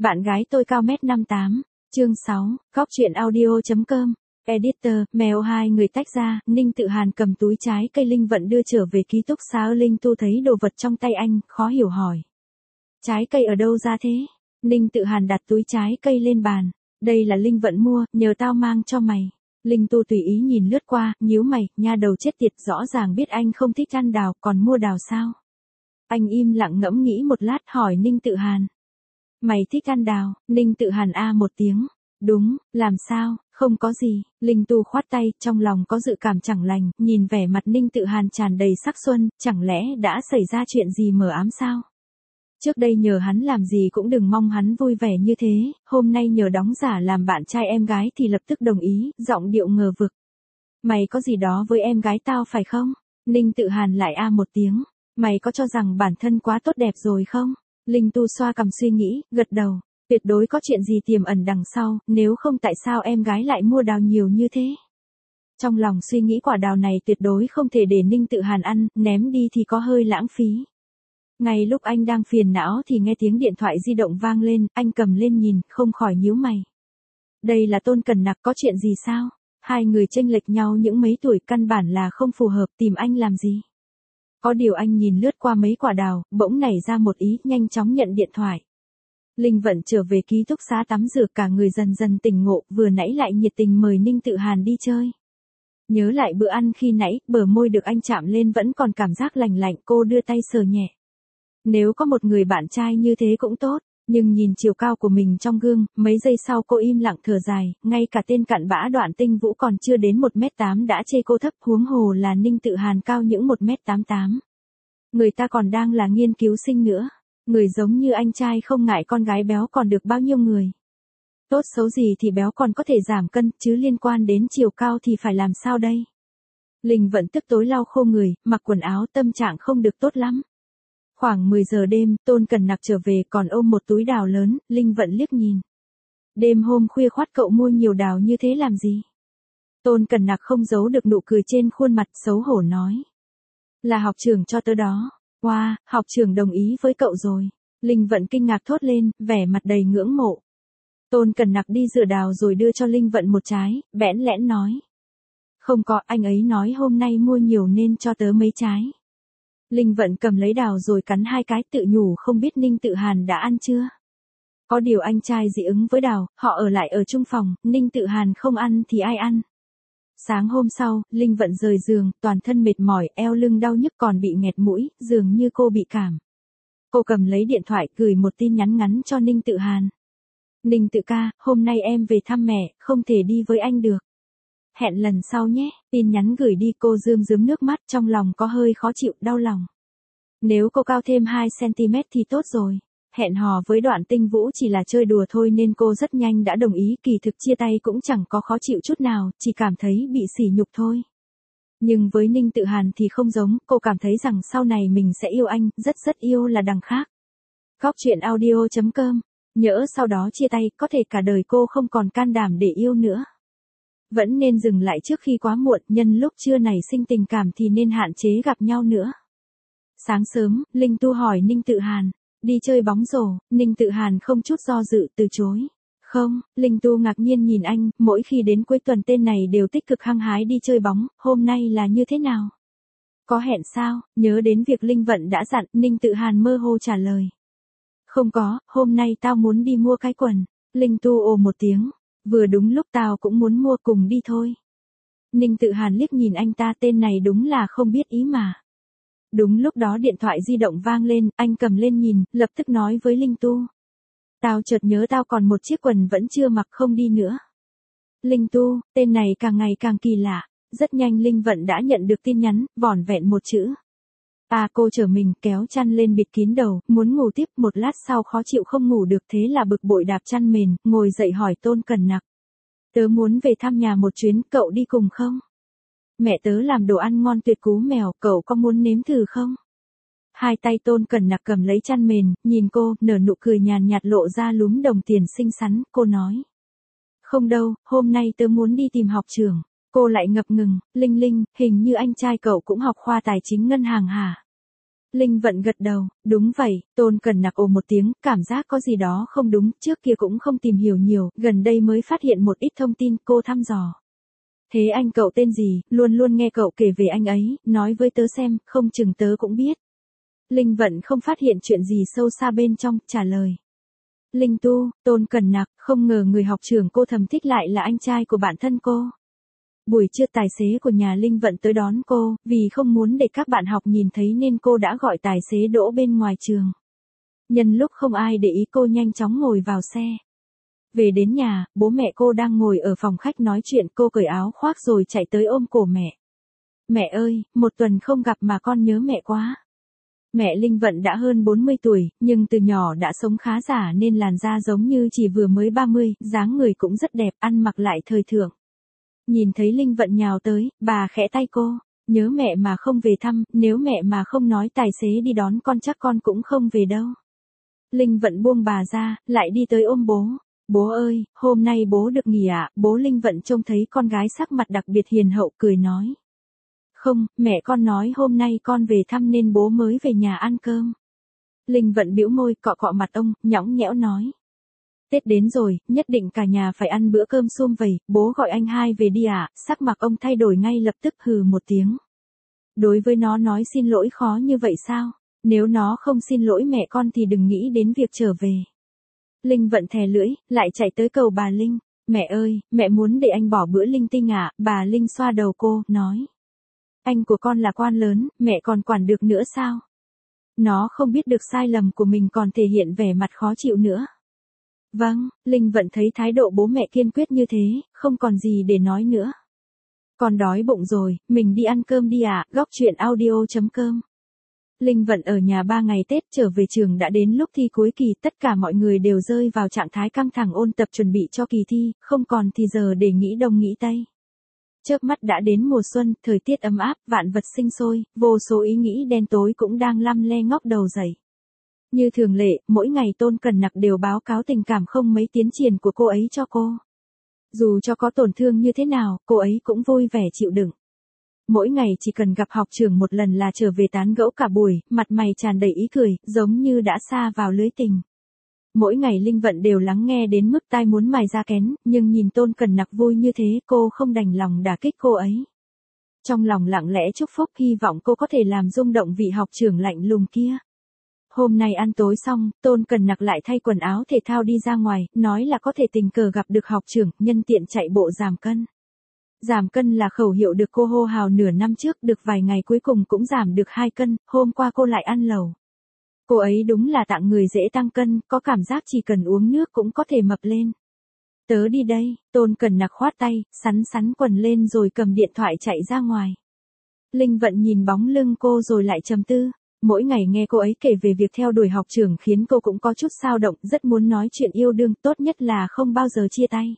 Bạn gái tôi cao mét 58. Chương 6, góc truyện audio.com. Editor, mèo hai người tách ra, Ninh Tự Hàn cầm túi trái cây Linh Vận đưa trở về ký túc xá. Linh Tu thấy đồ vật trong tay anh, khó hiểu hỏi. Trái cây ở đâu ra thế? Ninh Tự Hàn đặt túi trái cây lên bàn. Đây là Linh Vận mua, nhờ tao mang cho mày. Linh Tu tùy ý nhìn lướt qua, nhíu mày, nha đầu chết tiệt, rõ ràng biết anh không thích ăn đào, còn mua đào sao? Anh im lặng ngẫm nghĩ một lát hỏi Ninh Tự Hàn. Mày thích ăn đào? Ninh Tự Hàn a một tiếng. Đúng, làm sao, không có gì. Linh Tu khoát tay, trong lòng có dự cảm chẳng lành, nhìn vẻ mặt Ninh Tự Hàn tràn đầy sắc xuân, chẳng lẽ đã xảy ra chuyện gì mờ ám sao? Trước đây nhờ hắn làm gì cũng đừng mong hắn vui vẻ như thế, hôm nay nhờ đóng giả làm bạn trai em gái thì lập tức đồng ý, giọng điệu ngờ vực. Mày có gì đó với em gái tao phải không? Ninh Tự Hàn lại a một tiếng. Mày có cho rằng bản thân quá tốt đẹp rồi không? Linh Tu xoa cằm suy nghĩ, gật đầu. Tuyệt đối có chuyện gì tiềm ẩn đằng sau, nếu không tại sao em gái lại mua đào nhiều như thế? Trong lòng suy nghĩ quả đào này tuyệt đối không thể để Ninh Tự Hàn ăn, ném đi thì có hơi lãng phí. Ngay lúc anh đang phiền não thì nghe tiếng điện thoại di động vang lên, anh cầm lên nhìn, không khỏi nhíu mày. Đây là Tôn Cẩn Nặc, có chuyện gì sao? Hai người chênh lệch nhau những mấy tuổi, căn bản là không phù hợp, tìm anh làm gì? Có điều anh nhìn lướt qua mấy quả đào, bỗng nảy ra một ý, nhanh chóng nhận điện thoại. Linh Vận trở về ký túc xá tắm rửa, cả người dần dần tỉnh ngộ, vừa nãy lại nhiệt tình mời Ninh Tự Hàn đi chơi. Nhớ lại bữa ăn khi nãy, bờ môi được anh chạm lên vẫn còn cảm giác lành lạnh, cô đưa tay sờ nhẹ. Nếu có một người bạn trai như thế cũng tốt, nhưng nhìn chiều cao của mình trong gương, mấy giây sau cô im lặng thở dài, ngay cả tên cặn bã Đoạn Tinh Vũ còn chưa đến 1m8 đã chê cô thấp, huống hồ là Ninh Tự Hàn cao những 1m88. Người ta còn đang là nghiên cứu sinh nữa, người giống như anh trai không ngại con gái béo còn được bao nhiêu người. Tốt xấu gì thì béo còn có thể giảm cân, chứ liên quan đến chiều cao thì phải làm sao đây? Linh Vận tức tối lau khô người, mặc quần áo, tâm trạng không được tốt lắm. Khoảng 10 giờ đêm, Tôn Cẩn Nặc trở về còn ôm một túi đào lớn, Linh Vận liếc nhìn. Đêm hôm khuya khoắt cậu mua nhiều đào như thế làm gì? Tôn Cẩn Nặc không giấu được nụ cười trên khuôn mặt, xấu hổ nói. Là học trưởng cho tớ đó. Wow, học trưởng đồng ý với cậu rồi. Linh Vận kinh ngạc thốt lên, vẻ mặt đầy ngưỡng mộ. Tôn Cẩn Nặc đi rửa đào rồi đưa cho Linh Vận một trái, bẽn lẽn nói. Không có, anh ấy nói hôm nay mua nhiều nên cho tớ mấy trái. Linh Vận cầm lấy đào rồi cắn hai cái, tự nhủ không biết Ninh Tự Hàn đã ăn chưa. Có điều anh trai dị ứng với đào, họ ở lại ở chung phòng, Ninh Tự Hàn không ăn thì ai ăn. Sáng hôm sau, Linh Vận rời giường, toàn thân mệt mỏi, eo lưng đau nhức còn bị nghẹt mũi, dường như cô bị cảm. Cô cầm lấy điện thoại, gửi một tin nhắn ngắn cho Ninh Tự Hàn. Ninh Tự ca, hôm nay em về thăm mẹ, không thể đi với anh được. Hẹn lần sau nhé. Tin nhắn gửi đi, cô rơm rớm nước mắt, trong lòng có hơi khó chịu, đau lòng. Nếu cô cao thêm 2cm thì tốt rồi. Hẹn hò với Đoạn Tinh Vũ chỉ là chơi đùa thôi nên cô rất nhanh đã đồng ý, kỳ thực chia tay cũng chẳng có khó chịu chút nào, chỉ cảm thấy bị sỉ nhục thôi. Nhưng với Ninh Tự Hàn thì không giống, cô cảm thấy rằng sau này mình sẽ yêu anh, rất yêu là đằng khác. Góc truyện audio.com. Nhỡ sau đó chia tay, có thể cả đời cô không còn can đảm để yêu nữa. Vẫn nên dừng lại trước khi quá muộn, nhân lúc chưa nảy sinh tình cảm thì nên hạn chế gặp nhau nữa. Sáng sớm, Linh Tu hỏi Ninh Tự Hàn, đi chơi bóng rổ, Ninh Tự Hàn không chút do dự từ chối. Không, Linh Tu ngạc nhiên nhìn anh, mỗi khi đến cuối tuần tên này đều tích cực hăng hái đi chơi bóng, hôm nay là như thế nào? Có hẹn sao? Nhớ đến việc Linh Vận đã dặn, Ninh Tự Hàn mơ hồ trả lời. Không có, hôm nay tao muốn đi mua cái quần. Linh Tu ồ một tiếng. Vừa đúng lúc tao cũng muốn mua, cùng đi thôi. Ninh Tự Hàn liếc nhìn anh ta, tên này đúng là không biết ý mà. Đúng lúc đó điện thoại di động vang lên, anh cầm lên nhìn, lập tức nói với Linh Tu. Tao chợt nhớ tao còn một chiếc quần vẫn chưa mặc, không đi nữa. Linh Tu, tên này càng ngày càng kỳ lạ. Rất nhanh Linh Vận đã nhận được tin nhắn, vỏn vẹn một chữ. Cô trở mình, kéo chăn lên bịt kín đầu, muốn ngủ tiếp, một lát sau khó chịu không ngủ được, thế là bực bội đạp chăn mền, ngồi dậy hỏi Tôn Cẩn Nặc. Tớ muốn về thăm nhà một chuyến, cậu đi cùng không? Mẹ tớ làm đồ ăn ngon tuyệt cú mèo, cậu có muốn nếm thử không? Hai tay Tôn Cẩn Nặc cầm lấy chăn mền, nhìn cô, nở nụ cười nhàn nhạt lộ ra lúm đồng tiền xinh xắn, cô nói. Không đâu, hôm nay tớ muốn đi tìm học trưởng. Cô lại ngập ngừng, Linh, hình như anh trai cậu cũng học khoa tài chính ngân hàng hả? Linh Vận gật đầu, đúng vậy, Tôn Cẩn Nặc ồ một tiếng, cảm giác có gì đó không đúng, trước kia cũng không tìm hiểu nhiều, gần đây mới phát hiện một ít thông tin, cô thăm dò. Thế anh cậu tên gì, luôn luôn nghe cậu kể về anh ấy, nói với tớ xem, không chừng tớ cũng biết. Linh Vận không phát hiện chuyện gì sâu xa bên trong, trả lời. Linh Tu, Tôn Cẩn Nặc, không ngờ người học trưởng cô thầm thích lại là anh trai của bạn thân cô. Buổi trưa tài xế của nhà Linh Vận tới đón cô, vì không muốn để các bạn học nhìn thấy nên cô đã gọi tài xế đỗ bên ngoài trường. Nhân lúc không ai để ý cô nhanh chóng ngồi vào xe. Về đến nhà, bố mẹ cô đang ngồi ở phòng khách nói chuyện, cô cởi áo khoác rồi chạy tới ôm cổ mẹ. Mẹ ơi, một tuần không gặp mà con nhớ mẹ quá. Mẹ Linh Vận đã hơn 40 tuổi, nhưng từ nhỏ đã sống khá giả nên làn da giống như chỉ vừa mới 30, dáng người cũng rất đẹp, ăn mặc lại thời thượng. Nhìn thấy Linh Vận nhào tới, bà khẽ tay cô, nhớ mẹ mà không về thăm, nếu mẹ mà không nói tài xế đi đón con chắc con cũng không về đâu. Linh Vận buông bà ra, lại đi tới ôm bố. Bố ơi, hôm nay bố được nghỉ ạ, bố. Linh Vận trông thấy con gái sắc mặt đặc biệt hiền hậu cười nói. Không, mẹ con nói hôm nay con về thăm nên bố mới về nhà ăn cơm. Linh Vận bĩu môi cọ cọ mặt ông, nhõng nhẽo nói. Tết đến rồi, nhất định cả nhà phải ăn bữa cơm sum vầy, bố gọi anh hai về đi ạ. Sắc mặt ông thay đổi ngay lập tức, hừ một tiếng. Đối với nó nói xin lỗi khó như vậy sao? Nếu nó không xin lỗi mẹ con thì đừng nghĩ đến việc trở về. Linh Vận thè lưỡi, lại chạy tới cầu bà Linh. Mẹ ơi, mẹ muốn để anh bỏ bữa linh tinh à? Bà Linh xoa đầu cô, nói. Anh của con là quan lớn, mẹ còn quản được nữa sao? Nó không biết được sai lầm của mình còn thể hiện vẻ mặt khó chịu nữa. Vâng, Linh Vận thấy thái độ bố mẹ kiên quyết như thế, không còn gì để nói nữa. Con đói bụng rồi, mình đi ăn cơm đi ạ. Góc truyện audio.com. Linh Vận ở nhà 3 ngày Tết, trở về trường đã đến lúc thi cuối kỳ, tất cả mọi người đều rơi vào trạng thái căng thẳng ôn tập chuẩn bị cho kỳ thi, không còn thì giờ để nghĩ đông nghĩ tây. Chớp mắt đã đến mùa xuân, thời tiết ấm áp, vạn vật sinh sôi, vô số ý nghĩ đen tối cũng đang lăm le ngóc đầu dậy. Như thường lệ, mỗi ngày Tôn Cẩn Nặc đều báo cáo tình cảm không mấy tiến triển của cô ấy cho cô. Dù cho có tổn thương như thế nào, cô ấy cũng vui vẻ chịu đựng. Mỗi ngày chỉ cần gặp học trưởng một lần là trở về tán gẫu cả buổi, mặt mày tràn đầy ý cười, giống như đã sa vào lưới tình. Mỗi ngày Linh Vận đều lắng nghe đến mức tai muốn mài ra kén, nhưng nhìn Tôn Cẩn Nặc vui như thế cô không đành lòng đả kích cô ấy. Trong lòng lặng lẽ chúc phúc hy vọng cô có thể làm rung động vị học trưởng lạnh lùng kia. Hôm nay ăn tối xong, Tôn Cẩn Nặc lại thay quần áo thể thao đi ra ngoài, nói là có thể tình cờ gặp được học trưởng, nhân tiện chạy bộ giảm cân. Giảm cân là khẩu hiệu được cô hô hào nửa năm trước, được vài ngày cuối cùng cũng giảm được 2 cân, hôm qua cô lại ăn lẩu. Cô ấy đúng là tạng người dễ tăng cân, có cảm giác chỉ cần uống nước cũng có thể mập lên. Tớ đi đây, Tôn Cẩn Nặc khoát tay, sắn quần lên rồi cầm điện thoại chạy ra ngoài. Linh Vận nhìn bóng lưng cô rồi lại trầm tư. Mỗi ngày nghe cô ấy kể về việc theo đuổi học trưởng khiến cô cũng có chút xao động, rất muốn nói chuyện yêu đương, tốt nhất là không bao giờ chia tay.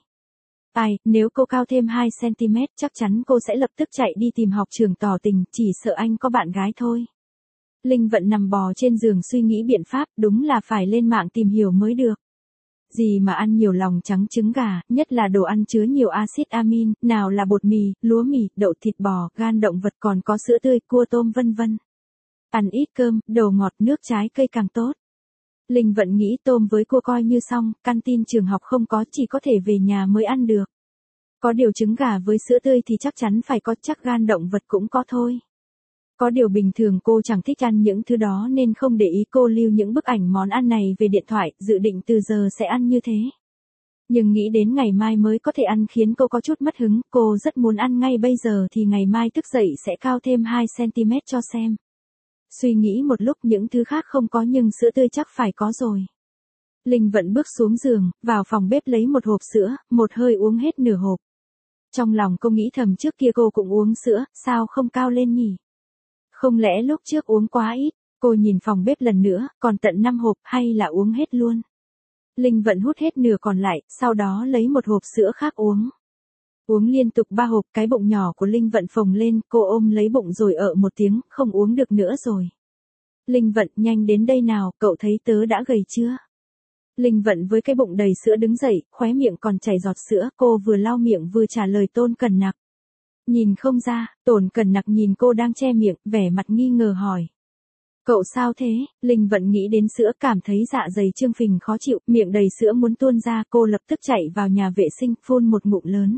Nếu cô cao thêm 2cm chắc chắn cô sẽ lập tức chạy đi tìm học trưởng tỏ tình, chỉ sợ anh có bạn gái thôi. Linh Vận nằm bò trên giường suy nghĩ biện pháp, đúng là phải lên mạng tìm hiểu mới được. Gì mà ăn nhiều lòng trắng trứng gà, nhất là đồ ăn chứa nhiều axit amin, nào là bột mì, lúa mì, đậu thịt bò, gan động vật còn có sữa tươi, cua tôm vân vân. Ăn ít cơm, đồ ngọt, nước trái cây càng tốt. Linh Vận nghĩ tôm với cua coi như xong, canteen trường học không có, chỉ có thể về nhà mới ăn được. Có điều trứng gà với sữa tươi thì chắc chắn phải có, chắc gan động vật cũng có thôi. Có điều bình thường cô chẳng thích ăn những thứ đó nên không để ý, cô lưu những bức ảnh món ăn này về điện thoại, dự định từ giờ sẽ ăn như thế. Nhưng nghĩ đến ngày mai mới có thể ăn khiến cô có chút mất hứng, cô rất muốn ăn ngay bây giờ thì ngày mai thức dậy sẽ cao thêm 2cm cho xem. Suy nghĩ một lúc những thứ khác không có nhưng sữa tươi chắc phải có rồi. Linh Vận bước xuống giường, vào phòng bếp lấy một hộp sữa, một hơi uống hết nửa hộp. Trong lòng cô nghĩ thầm trước kia cô cũng uống sữa, sao không cao lên nhỉ? Không lẽ lúc trước uống quá ít? Cô nhìn phòng bếp lần nữa, còn tận 5 hộp hay là uống hết luôn? Linh Vận hút hết nửa còn lại, sau đó lấy một hộp sữa khác uống. Uống liên tục 3 hộp, cái bụng nhỏ của Linh Vận phồng lên, cô ôm lấy bụng rồi một tiếng, không uống được nữa rồi. Linh Vận, nhanh đến đây nào, cậu thấy tớ đã gầy chưa? Linh Vận với cái bụng đầy sữa đứng dậy, khóe miệng còn chảy giọt sữa, cô vừa lau miệng vừa trả lời Tôn Cẩn Nặc. Nhìn không ra, Tôn Cẩn Nặc nhìn cô đang che miệng, vẻ mặt nghi ngờ hỏi. Cậu sao thế? Linh Vận nghĩ đến sữa cảm thấy dạ dày trương phình khó chịu, miệng đầy sữa muốn tuôn ra, cô lập tức chạy vào nhà vệ sinh, phun một ngụm lớn.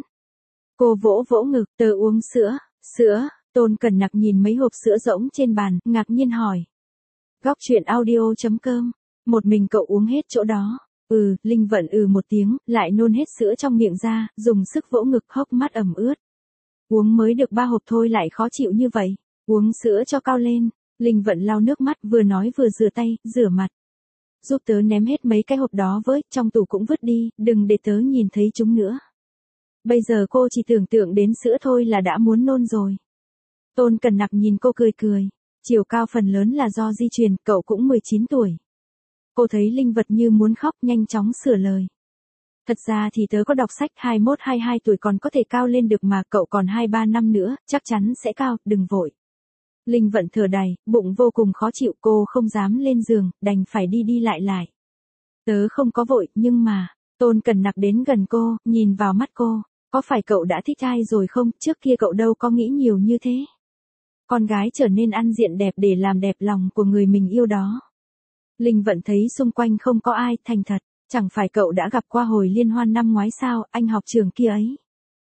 Cô vỗ vỗ ngực, tớ uống sữa, sữa, Tôn Cẩn Nặc nhìn mấy hộp sữa rỗng trên bàn, ngạc nhiên hỏi. Góc chuyện audio.com, một mình cậu uống hết chỗ đó. Linh Vận một tiếng, lại nôn hết sữa trong miệng ra, dùng sức vỗ ngực, hốc mắt ẩm ướt. Uống mới được 3 hộp thôi lại khó chịu như vậy, uống sữa cho cao lên. Linh Vận lau nước mắt vừa nói vừa rửa tay, rửa mặt. Giúp tớ ném hết mấy cái hộp đó với, trong tủ cũng vứt đi, đừng để tớ nhìn thấy chúng nữa. Bây giờ cô chỉ tưởng tượng đến sữa thôi là đã muốn nôn rồi. Tôn Cẩn Nặc nhìn cô cười cười. Chiều cao phần lớn là do di truyền, cậu cũng 19 tuổi. Cô thấy Linh Vật như muốn khóc, nhanh chóng sửa lời. Thật ra thì tớ có đọc sách 21-22 tuổi còn có thể cao lên được mà, cậu còn 2-3 năm nữa, chắc chắn sẽ cao, đừng vội. Linh Vận thở đầy, bụng vô cùng khó chịu, cô không dám lên giường, đành phải đi đi lại lại. Tớ không có vội, nhưng mà, Tôn Cẩn Nặc đến gần cô, nhìn vào mắt cô, có phải cậu đã thích ai rồi không, trước kia cậu đâu có nghĩ nhiều như thế. Con gái trở nên ăn diện đẹp để làm đẹp lòng của người mình yêu đó. Linh Vận thấy xung quanh không có ai, thành thật, chẳng phải cậu đã gặp qua hồi liên hoan năm ngoái sao, anh học trường kia ấy.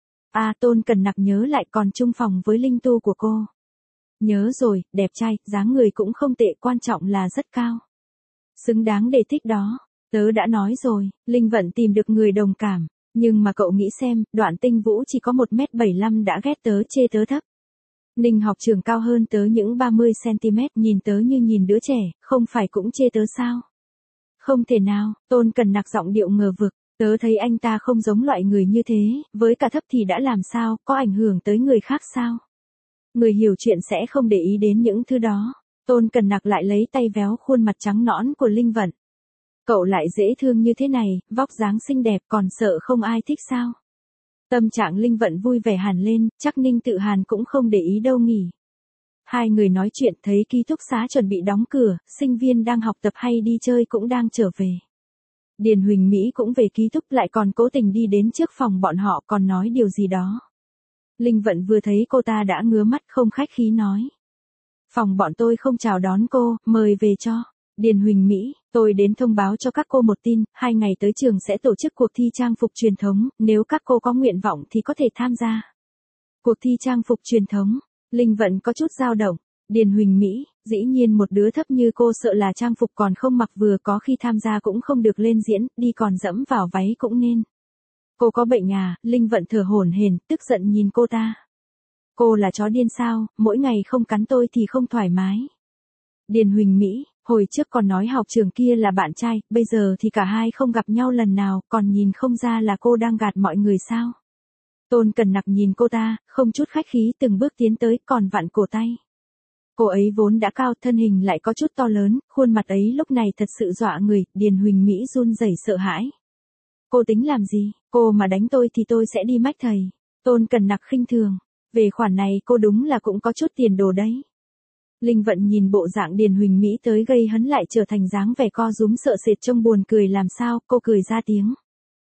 Tôn Cẩn Nặc nhớ lại còn chung phòng với Linh Tu của cô. Nhớ rồi, đẹp trai, dáng người cũng không tệ, quan trọng là rất cao. Xứng đáng để thích đó, tớ đã nói rồi, Linh Vận tìm được người đồng cảm, nhưng mà cậu nghĩ xem, Đoạn Tinh Vũ chỉ có 1m75 đã ghét tớ, chê tớ thấp. Ninh học trường cao hơn tớ những 30cm, nhìn tớ như nhìn đứa trẻ, không phải cũng chê tớ sao? Không thể nào, Tôn Cẩn Nặc giọng điệu ngờ vực, tớ thấy anh ta không giống loại người như thế, với cả thấp thì đã làm sao, có ảnh hưởng tới người khác sao? Người hiểu chuyện sẽ không để ý đến những thứ đó. Tôn Cẩn Nặc lại lấy tay véo khuôn mặt trắng nõn của Linh Vận. Cậu lại dễ thương như thế này, vóc dáng xinh đẹp còn sợ không ai thích sao? Tâm trạng Linh Vận vui vẻ hẳn lên, chắc Ninh Tự Hàn cũng không để ý đâu nhỉ. Hai người nói chuyện thấy ký túc xá chuẩn bị đóng cửa, sinh viên đang học tập hay đi chơi cũng đang trở về. Điền Huỳnh Mỹ cũng về ký túc lại còn cố tình đi đến trước phòng bọn họ còn nói điều gì đó. Linh Vận vừa thấy cô ta đã ngứa mắt không khách khí nói. Phòng bọn tôi không chào đón cô, mời về cho. Điền Huỳnh Mỹ, tôi đến thông báo cho các cô một tin, 2 ngày tới trường sẽ tổ chức cuộc thi trang phục truyền thống, nếu các cô có nguyện vọng thì có thể tham gia. Cuộc thi trang phục truyền thống, Linh Vận có chút dao động. Điền Huỳnh Mỹ, dĩ nhiên một đứa thấp như cô sợ là trang phục còn không mặc vừa có khi tham gia cũng không được lên diễn, đi còn dẫm vào váy cũng nên. Cô có bệnh à? Linh Vận thở hổn hển, tức giận nhìn cô ta. Cô là chó điên sao, mỗi ngày không cắn tôi thì không thoải mái. Điền Huỳnh Mỹ, hồi trước còn nói học trường kia là bạn trai, bây giờ thì cả hai không gặp nhau lần nào, còn nhìn không ra là cô đang gạt mọi người sao? Tôn Cẩn Nặc nhìn cô ta, không chút khách khí từng bước tiến tới, còn vặn cổ tay. Cô ấy vốn đã cao, thân hình lại có chút to lớn, khuôn mặt ấy lúc này thật sự dọa người, Điền Huỳnh Mỹ run rẩy sợ hãi. Cô tính làm gì, cô mà đánh tôi thì tôi sẽ đi mách thầy. Tôn Cẩn Nặc khinh thường, về khoản này cô đúng là cũng có chút tiền đồ đấy. Linh Vận nhìn bộ dạng Điền Huỳnh Mỹ tới gây hấn lại trở thành dáng vẻ co rúm sợ sệt trông buồn cười làm sao, cô cười ra tiếng.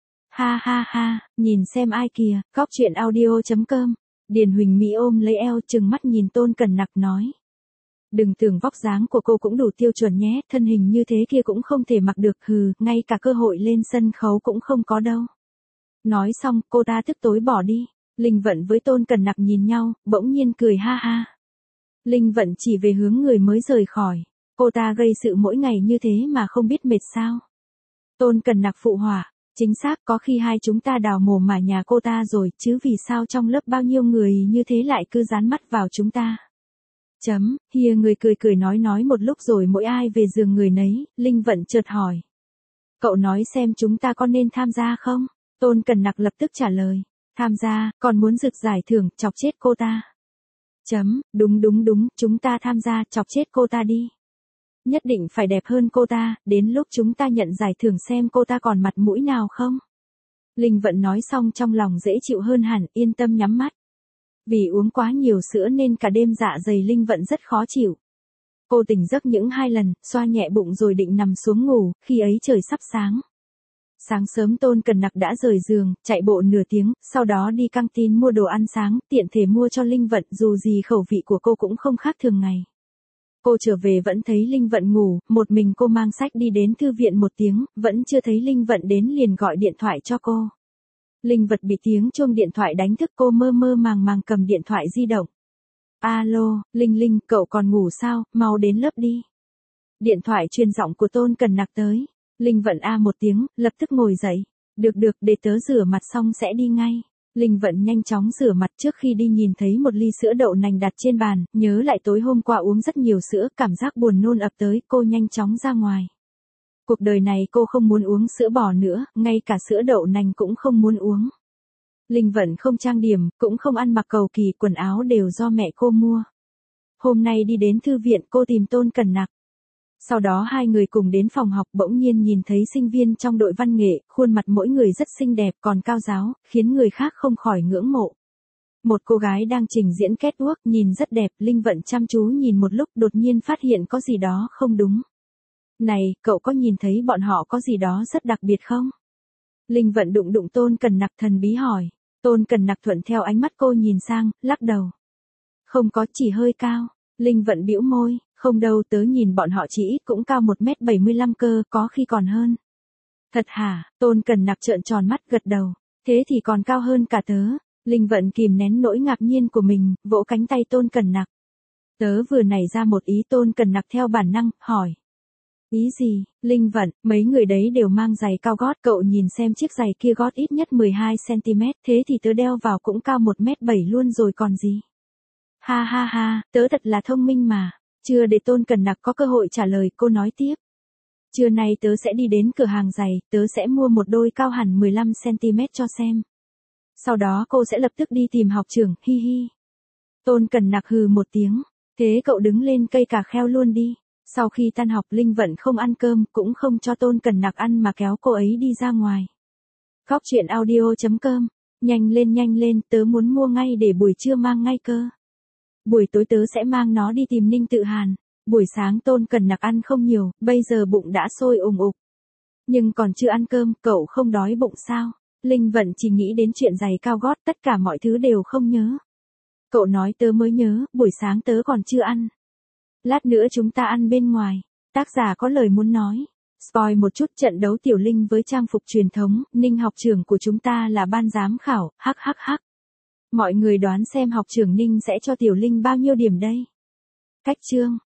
Ha ha ha, nhìn xem ai kìa, góc chuyện audio.com. Điền Huỳnh Mỹ ôm lấy eo trừng mắt nhìn Tôn Cẩn Nặc nói. Đừng tưởng vóc dáng của cô cũng đủ tiêu chuẩn nhé, thân hình như thế kia cũng không thể mặc được, hừ, ngay cả cơ hội lên sân khấu cũng không có đâu. Nói xong, cô ta tức tối bỏ đi. Linh Vận với Tôn Cẩn Nặc nhìn nhau, bỗng nhiên cười ha ha. Linh Vận chỉ về hướng người mới rời khỏi. Cô ta gây sự mỗi ngày như thế mà không biết mệt sao. Tôn Cẩn Nặc phụ họa. Chính xác, có khi hai chúng ta đào mồ mả nhà cô ta rồi, chứ vì sao trong lớp bao nhiêu người như thế lại cứ dán mắt vào chúng ta. Hìa người cười cười nói một lúc rồi mỗi ai về giường người nấy, Linh Vận chợt hỏi. Cậu nói xem chúng ta có nên tham gia không? Tôn Cẩn Nặc lập tức trả lời. Tham gia, còn muốn rực giải thưởng, chọc chết cô ta. Đúng, chúng ta tham gia, chọc chết cô ta đi. Nhất định phải đẹp hơn cô ta, đến lúc chúng ta nhận giải thưởng xem cô ta còn mặt mũi nào không. Linh Vận nói xong trong lòng dễ chịu hơn hẳn, yên tâm nhắm mắt. Vì uống quá nhiều sữa nên cả đêm dạ dày Linh Vận rất khó chịu. Cô tỉnh giấc những 2 lần, xoa nhẹ bụng rồi định nằm xuống ngủ, khi ấy trời sắp sáng. Sáng sớm Tôn Cẩn Nặc đã rời giường, chạy bộ nửa tiếng, sau đó đi căng tin mua đồ ăn sáng, tiện thể mua cho Linh Vận dù gì khẩu vị của cô cũng không khác thường ngày. Cô trở về vẫn thấy Linh Vận ngủ, một mình cô mang sách đi đến thư viện một tiếng, vẫn chưa thấy Linh Vận đến liền gọi điện thoại cho cô. Linh Vật bị tiếng chuông điện thoại đánh thức, cô mơ mơ màng màng cầm điện thoại di động. Alo, Linh Linh, cậu còn ngủ sao, mau đến lớp đi. Điện thoại truyền giọng của Tôn Cần Nặc tới. Linh Vận a một tiếng, lập tức ngồi dậy. Được được, để tớ rửa mặt xong sẽ đi ngay. Linh Vận nhanh chóng rửa mặt, trước khi đi nhìn thấy một ly sữa đậu nành đặt trên bàn, nhớ lại tối hôm qua uống rất nhiều sữa, cảm giác buồn nôn ập tới, cô nhanh chóng ra ngoài. Cuộc đời này cô không muốn uống sữa bò nữa, ngay cả sữa đậu nành cũng không muốn uống. Linh Vận không trang điểm, cũng không ăn mặc cầu kỳ, quần áo đều do mẹ cô mua. Hôm nay đi đến thư viện, cô tìm Tôn Cần Nặc. Sau đó hai người cùng đến phòng học, bỗng nhiên nhìn thấy sinh viên trong đội văn nghệ, khuôn mặt mỗi người rất xinh đẹp còn cao ráo, khiến người khác không khỏi ngưỡng mộ. Một cô gái đang trình diễn catwalk nhìn rất đẹp, Linh Vận chăm chú nhìn một lúc đột nhiên phát hiện có gì đó không đúng. Này, cậu có nhìn thấy bọn họ có gì đó rất đặc biệt không? Linh Vận đụng Tôn Cần Nặc thần bí hỏi. Tôn Cần Nặc thuận theo ánh mắt cô nhìn sang, lắc đầu. Không có, chỉ hơi cao. Linh Vận bĩu môi, không đâu, tớ nhìn bọn họ chỉ ít cũng cao 1m75 cơ, có khi còn hơn. Thật hả? Tôn Cần Nặc trợn tròn mắt gật đầu. Thế thì còn cao hơn cả tớ. Linh Vận kìm nén nỗi ngạc nhiên của mình, vỗ cánh tay Tôn Cần Nặc. Tớ vừa nảy ra một ý. Tôn Cần Nặc theo bản năng, hỏi. Ý gì? Linh Vận, mấy người đấy đều mang giày cao gót, cậu nhìn xem chiếc giày kia gót ít nhất 12cm, thế thì tớ đeo vào cũng cao 1m7 luôn rồi còn gì. Ha ha ha, tớ thật là thông minh mà. Chưa để Tôn Cần Nặc có cơ hội trả lời, cô nói tiếp. Trưa nay tớ sẽ đi đến cửa hàng giày, tớ sẽ mua một đôi cao hẳn 15cm cho xem. Sau đó cô sẽ lập tức đi tìm học trưởng, hi hi. Tôn Cần Nặc hừ một tiếng. Thế cậu đứng lên cây cà kheo luôn đi. Sau khi tan học, Linh Vận không ăn cơm, cũng không cho Tôn Cần Nặc ăn mà kéo cô ấy đi ra ngoài. Góc truyện audio.com. Nhanh lên, tớ muốn mua ngay để buổi trưa mang ngay cơ. Buổi tối tớ sẽ mang nó đi tìm Ninh Tự Hàn. Buổi sáng Tôn Cần Nặc ăn không nhiều, bây giờ bụng đã sôi ùng ục. Nhưng còn chưa ăn cơm, cậu không đói bụng sao? Linh Vận chỉ nghĩ đến chuyện giày cao gót, tất cả mọi thứ đều không nhớ. Cậu nói tớ mới nhớ, buổi sáng tớ còn chưa ăn. Lát nữa chúng ta ăn bên ngoài. Tác giả có lời muốn nói. Spoil một chút trận đấu Tiểu Linh với trang phục truyền thống, Ninh học trưởng của chúng ta là ban giám khảo, hắc hắc hắc. Mọi người đoán xem học trưởng Ninh sẽ cho Tiểu Linh bao nhiêu điểm đây? Cách chương.